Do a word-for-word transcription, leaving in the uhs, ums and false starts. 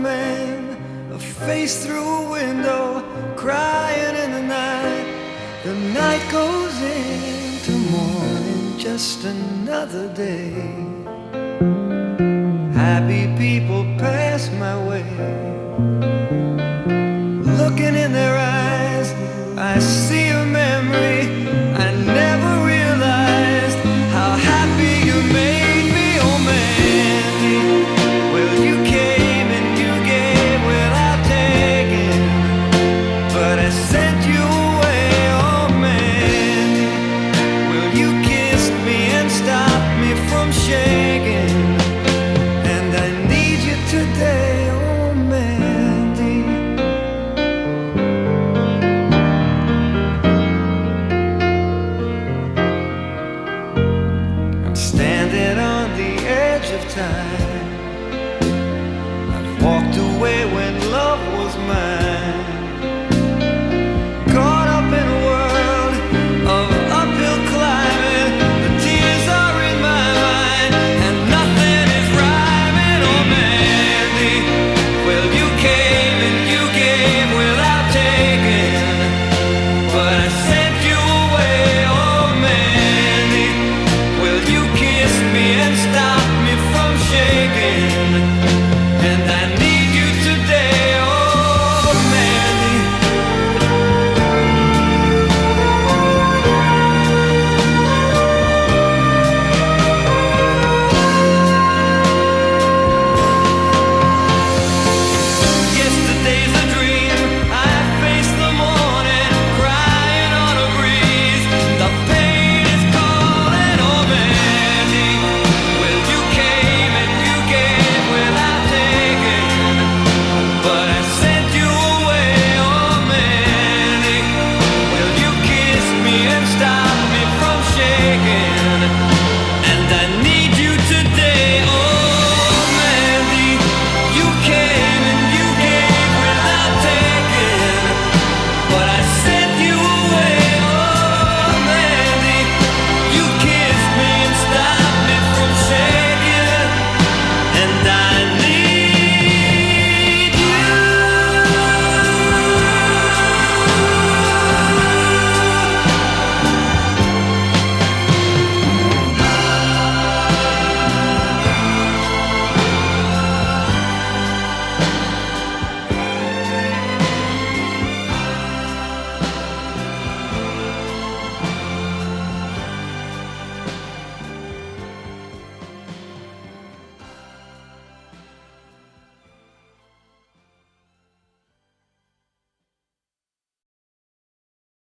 man, a face through a window, crying in the night. The night goes into morning, just another day. Happy people pass my way. Looking in their eyes, I see a memory. I never realized how happy you made me, oh Mandy. Well, you came and you gave without taking, but I sent you away, oh Mandy. Well, you kissed me and stopped me from shaking, and I need you today, oh Mandy. I'm standing on the edge of time. I've walked away when love was mine.